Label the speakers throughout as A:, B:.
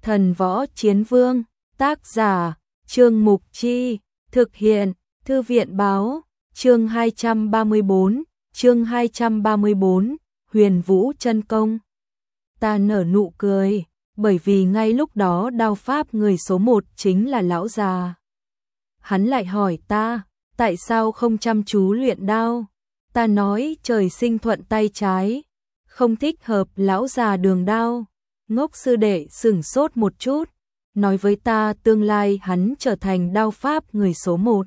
A: Thần Võ Chiến Vương, tác giả, Trương Mục Chi, thực hiện, Thư viện Báo, chương 234, Huyền Vũ Chân Công. Ta nở nụ cười, bởi vì ngay lúc đó đao pháp người số 1 chính là lão già. Hắn lại hỏi ta, tại sao không chăm chú luyện đao? Ta nói trời sinh thuận tay trái, không thích hợp lão già đường đao. Ngốc sư đệ sửng sốt một chút, nói với ta tương lai hắn trở thành đao pháp người số 1.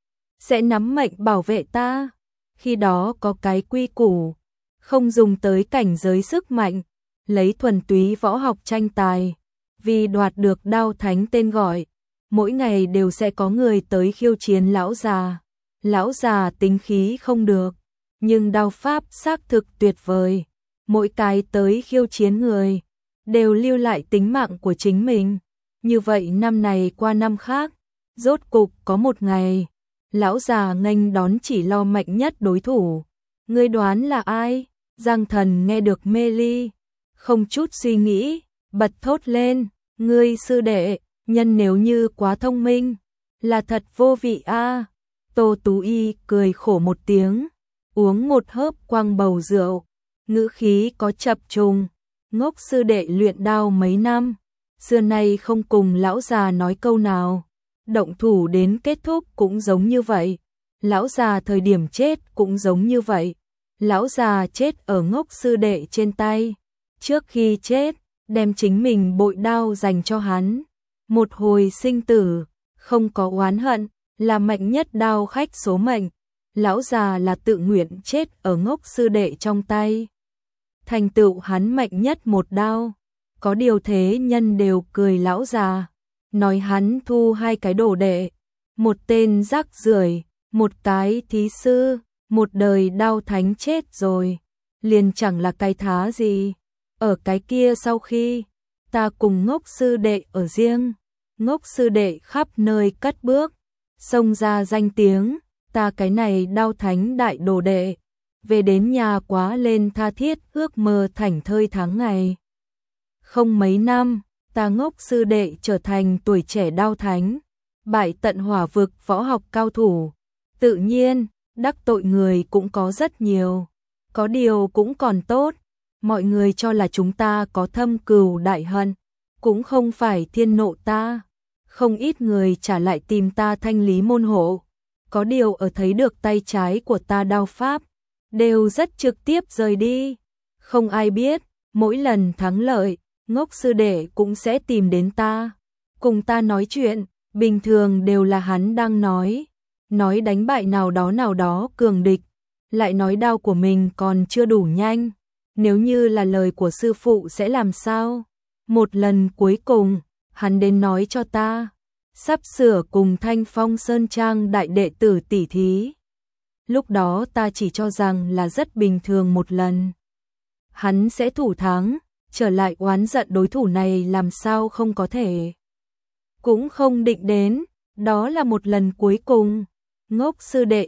A: Sẽ nắm mệnh bảo vệ ta. Khi đó có cái quy củ, không dùng tới cảnh giới sức mạnh, lấy thuần túy võ học tranh tài. Vì đoạt được đao thánh tên gọi, mỗi ngày đều sẽ có người tới khiêu chiến lão già. Lão già tính khí không được, nhưng đao pháp xác thực tuyệt vời. Mỗi cái tới khiêu chiến người đều lưu lại tính mạng của chính mình. Như vậy năm này qua năm khác, rốt cục có một ngày, lão già nghênh đón chỉ lo mạnh nhất đối thủ. Ngươi đoán là ai? Giang Thần nghe được mê ly, không chút suy nghĩ, bật thốt lên, ngươi sư đệ, nhân nếu như quá thông minh, là thật vô vị a. Tô Tú Y cười khổ một tiếng, uống một hớp quang bầu rượu, ngữ khí có chập trùng. Ngốc sư đệ luyện đao mấy năm, xưa nay không cùng lão già nói câu nào, động thủ đến kết thúc cũng giống như vậy, lão già thời điểm chết cũng giống như vậy. Lão già chết ở ngốc sư đệ trên tay, trước khi chết, đem chính mình bội đao dành cho hắn. Một hồi sinh tử, không có oán hận, là mạnh nhất đao khách số mệnh. Lão già là tự nguyện chết ở ngốc sư đệ trong tay, thành tựu hắn mạnh nhất một đao. Có điều thế nhân đều cười lão già, nói hắn thu 2 cái đồ đệ, một tên rác rưởi, một cái thí sư, một đời đao thánh chết rồi, liền chẳng là cái thá gì. Ở cái kia sau khi ta cùng ngốc sư đệ ở riêng, ngốc sư đệ khắp nơi cất bước, xông ra danh tiếng, ta cái này đao thánh đại đồ đệ, về đến nhà quá lên tha thiết ước mơ thảnh thơi tháng ngày. Không mấy năm, ta ngốc sư đệ trở thành tuổi trẻ đao thánh, bại tận hỏa vực võ học cao thủ. Tự nhiên, đắc tội người cũng có rất nhiều, có điều cũng còn tốt, mọi người cho là chúng ta có thâm cừu đại hận, cũng không phải thiên nộ ta. Không ít người trả lại tìm ta thanh lý môn hộ, có điều ở thấy được tay trái của ta đao pháp, đều rất trực tiếp rời đi. Không ai biết, mỗi lần thắng lợi, ngốc sư đệ cũng sẽ tìm đến ta, cùng ta nói chuyện, bình thường đều là hắn đang nói đánh bại nào đó cường địch, lại nói đao của mình còn chưa đủ nhanh, nếu như là lời của sư phụ sẽ làm sao? Một lần cuối cùng, hắn đến nói cho ta, sắp sửa cùng Thanh Phong Sơn Trang đại đệ tử tỉ thí. Lúc đó ta chỉ cho rằng là rất bình thường một lần, hắn sẽ thủ thắng, trở lại oán giận đối thủ này làm sao không có thể. Cũng không định đến, đó là một lần cuối cùng, ngốc sư đệ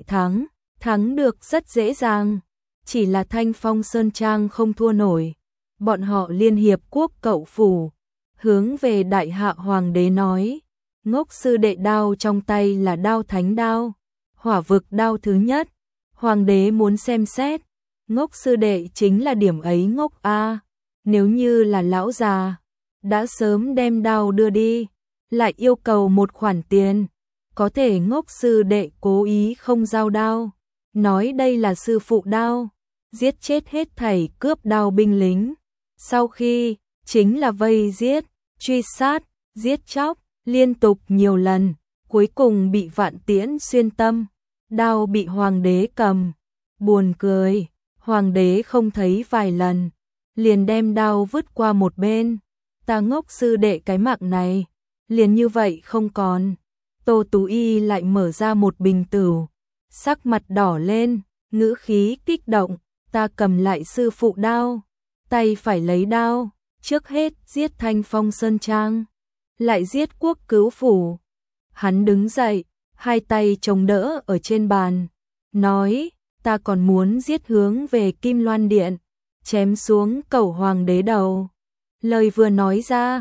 A: thắng được rất dễ dàng, chỉ là Thanh Phong Sơn Trang không thua nổi. Bọn họ liên hiệp quốc cậu phủ, hướng về đại hạ hoàng đế nói, ngốc sư đệ đao trong tay là đao thánh đao, hỏa vực đao thứ nhất, hoàng đế muốn xem xét, ngốc sư đệ chính là điểm ấy ngốc a. Nếu như là lão già, đã sớm đem đao đưa đi, lại yêu cầu một khoản tiền, có thể ngốc sư đệ cố ý không giao đao, nói đây là sư phụ đao, giết chết hết thảy cướp đao binh lính. Sau khi, chính là vây giết, truy sát, giết chóc, liên tục nhiều lần, cuối cùng bị vạn tiễn xuyên tâm, đao bị hoàng đế cầm. Buồn cười, hoàng đế không thấy vài lần, liền đem đao vứt qua một bên. Ta ngốc sư đệ cái mạng này, liền như vậy không còn. Tô Tú Y lại mở ra một bình tửu, sắc mặt đỏ lên, ngữ khí kích động, ta cầm lại sư phụ đao, tay phải lấy đao, trước hết giết Thanh Phong Sơn Trang, lại giết Quốc Cứu phủ. Hắn đứng dậy, 2 tay chống đỡ ở trên bàn, nói, ta còn muốn giết hướng về Kim Loan Điện, chém xuống cẩu hoàng đế đầu. Lời vừa nói ra,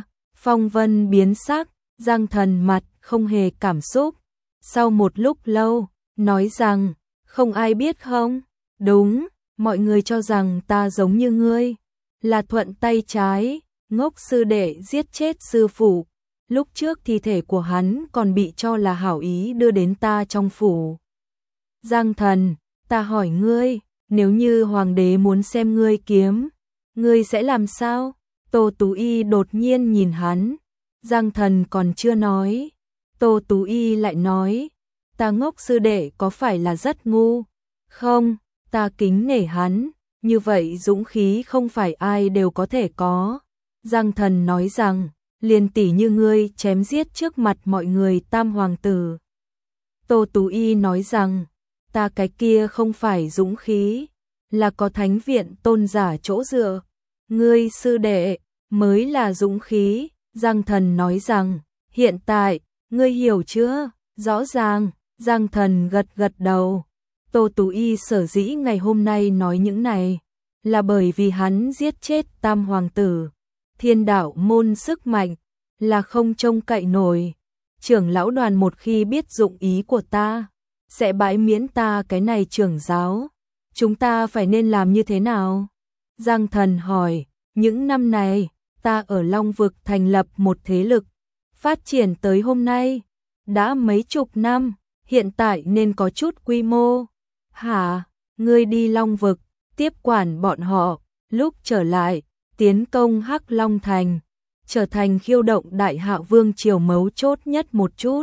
A: Phong Vân biến sắc, Giang Thần mặt không hề cảm xúc. Sau một lúc lâu, nói rằng, không ai biết không? Đúng, mọi người cho rằng ta giống như ngươi, là thuận tay trái, ngốc sư đệ giết chết sư phụ. Lúc trước thi thể của hắn còn bị cho là hảo ý đưa đến ta trong phủ. Giang Thần, ta hỏi ngươi, nếu như hoàng đế muốn xem ngươi kiếm, ngươi sẽ làm sao? Tô Tú Y đột nhiên nhìn hắn. Giang Thần còn chưa nói, Tô Tú Y lại nói, ta ngốc sư đệ có phải là rất ngu? Không, ta kính nể hắn, như vậy dũng khí không phải ai đều có thể có. Giang Thần nói rằng, liền tỷ như ngươi chém giết trước mặt mọi người tam hoàng tử. Tô Tú Y nói rằng, ta cái kia không phải dũng khí, là có thánh viện tôn giả chỗ dựa. Ngươi sư đệ mới là dũng khí. Giang Thần nói rằng, hiện tại, ngươi hiểu chưa? Rõ ràng. Giang Thần gật gật đầu. Tô Tú Y sở dĩ ngày hôm nay nói những này, là bởi vì hắn giết chết tam hoàng tử. Thiên đạo môn sức mạnh, là không trông cậy nổi. Trưởng lão đoàn một khi biết dụng ý của ta, sẽ bãi miễn ta cái này trưởng giáo. Chúng ta phải nên làm như thế nào? Giang Thần hỏi, những năm này, ta ở Long Vực thành lập một thế lực, phát triển tới hôm nay, đã mấy chục năm, hiện tại nên có chút quy mô. Hả, ngươi đi Long Vực, tiếp quản bọn họ, lúc trở lại, tiến công Hắc Long Thành, trở thành khiêu động Đại Hạo Vương triều mấu chốt nhất một chút.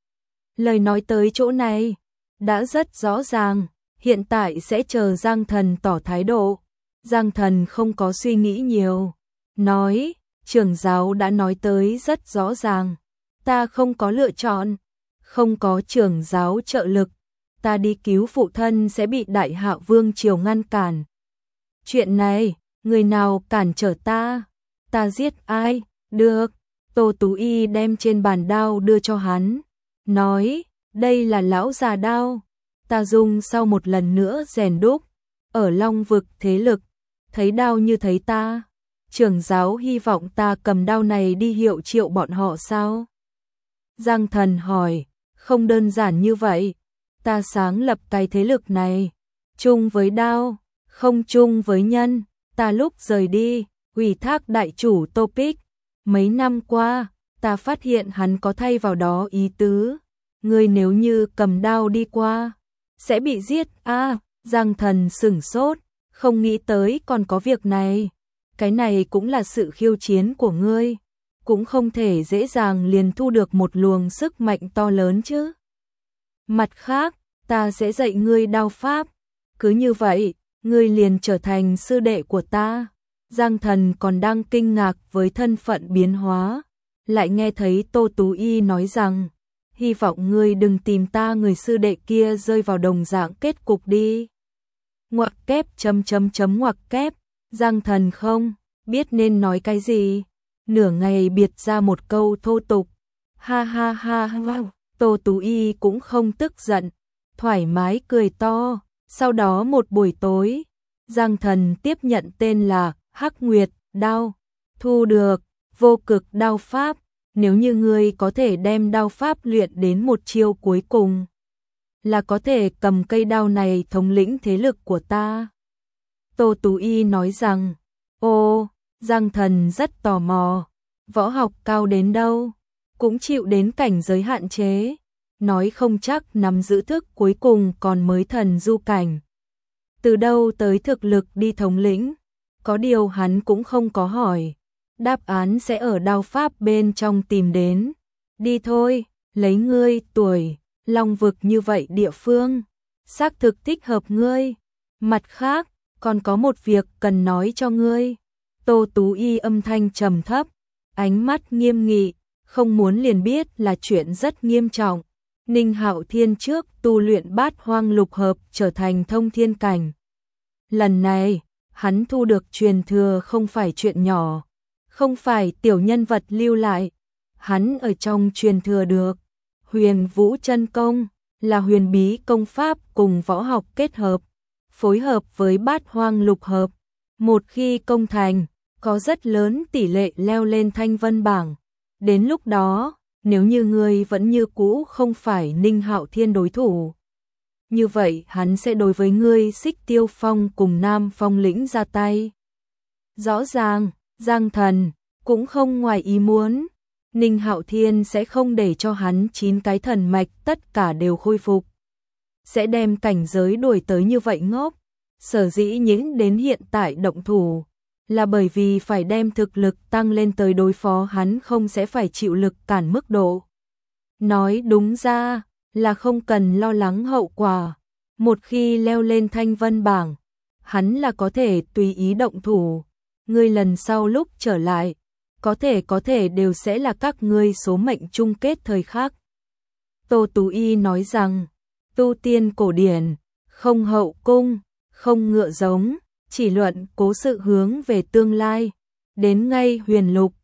A: Lời nói tới chỗ này, đã rất rõ ràng, hiện tại sẽ chờ Giang Thần tỏ thái độ. Giang Thần không có suy nghĩ nhiều, nói, trưởng giáo đã nói tới rất rõ ràng, ta không có lựa chọn, không có trưởng giáo trợ lực, ta đi cứu phụ thân sẽ bị Đại Hạo Vương triều ngăn cản. Chuyện này, người nào cản trở ta? Ta giết ai? Được. Tô Tú Y đem trên bàn đao đưa cho hắn, nói, đây là lão già đao, ta dùng sau một lần nữa rèn đúc, ở Long Vực thế lực, thấy đao như thấy ta. Trưởng giáo hy vọng ta cầm đao này đi hiệu triệu bọn họ sao? Giang Thần hỏi, không đơn giản như vậy, ta sáng lập cái thế lực này, chung với đao, không chung với nhân. Ta lúc rời đi, ủy thác đại chủ Topic, mấy năm qua, ta phát hiện hắn có thay vào đó ý tứ, ngươi nếu như cầm đao đi qua, sẽ bị giết. Giang Thần sửng sốt, không nghĩ tới còn có việc này. Cái này cũng là sự khiêu chiến của ngươi, cũng không thể dễ dàng liền thu được một luồng sức mạnh to lớn chứ. Mặt khác, ta sẽ dạy ngươi đao pháp, cứ như vậy, ngươi liền trở thành sư đệ của ta. Giang Thần còn đang kinh ngạc với thân phận biến hóa, lại nghe thấy Tô Tú Y nói rằng, hy vọng ngươi đừng tìm ta người sư đệ kia rơi vào đồng dạng kết cục đi. Ngoặc kép ngoặc kép, Giang Thần không biết nên nói cái gì, nửa ngày biệt ra một câu thô tục. Ha ha ha ha. Tô Tú Y cũng không tức giận, thoải mái cười to. Sau đó một buổi tối, Giang Thần tiếp nhận tên là Hắc Nguyệt đao, thu được vô cực đao pháp. Nếu như ngươi có thể đem đao pháp luyện đến một chiêu cuối cùng, là có thể cầm cây đao này thống lĩnh thế lực của ta. Tô Tú Y nói rằng, ô, Giang Thần rất tò mò, võ học cao đến đâu, cũng chịu đến cảnh giới hạn chế, nói không chắc nắm giữ thức cuối cùng còn mới thần du cảnh. Từ đâu tới thực lực đi thống lĩnh, có điều hắn cũng không có hỏi, đáp án sẽ ở đao pháp bên trong tìm đến. Đi thôi, lấy ngươi tuổi Long Vực như vậy địa phương, xác thực thích hợp ngươi. Mặt khác, còn có một việc cần nói cho ngươi. Tô Tú Y âm thanh trầm thấp, ánh mắt nghiêm nghị, không muốn liền biết là chuyện rất nghiêm trọng. Ninh Hạo Thiên trước tu luyện Bát Hoang Lục Hợp trở thành thông thiên cảnh. Lần này, hắn thu được truyền thừa không phải chuyện nhỏ, không phải tiểu nhân vật lưu lại. Hắn ở trong truyền thừa được Huyền Vũ Chân Công, là huyền bí công pháp cùng võ học kết hợp, phối hợp với Bát Hoang Lục Hợp. Một khi công thành, có rất lớn tỷ lệ leo lên thanh vân bảng, Đến lúc đó, nếu như ngươi vẫn như cũ không phải Ninh Hạo Thiên đối thủ, như vậy hắn sẽ đối với ngươi Xích Tiêu Phong cùng Nam Phong lĩnh ra tay. Rõ ràng, Giang Thần cũng không ngoài ý muốn, Ninh Hạo Thiên sẽ không để cho hắn 9 cái thần mạch tất cả đều khôi phục, sẽ đem cảnh giới đuổi tới như vậy ngốc. Sở dĩ những đến hiện tại động thủ là bởi vì phải đem thực lực tăng lên tới đối phó hắn không sẽ phải chịu lực cản mức độ. Nói đúng ra là không cần lo lắng hậu quả. Một khi leo lên thanh vân bảng, hắn là có thể tùy ý động thủ. Ngươi lần sau lúc trở lại, có thể đều sẽ là các ngươi số mệnh chung kết thời khắc. Tô Tú Y nói rằng, tu tiên cổ điển, không hậu cung, không ngựa giống, chỉ luận cố sự hướng về tương lai. Đến ngay huyền lục,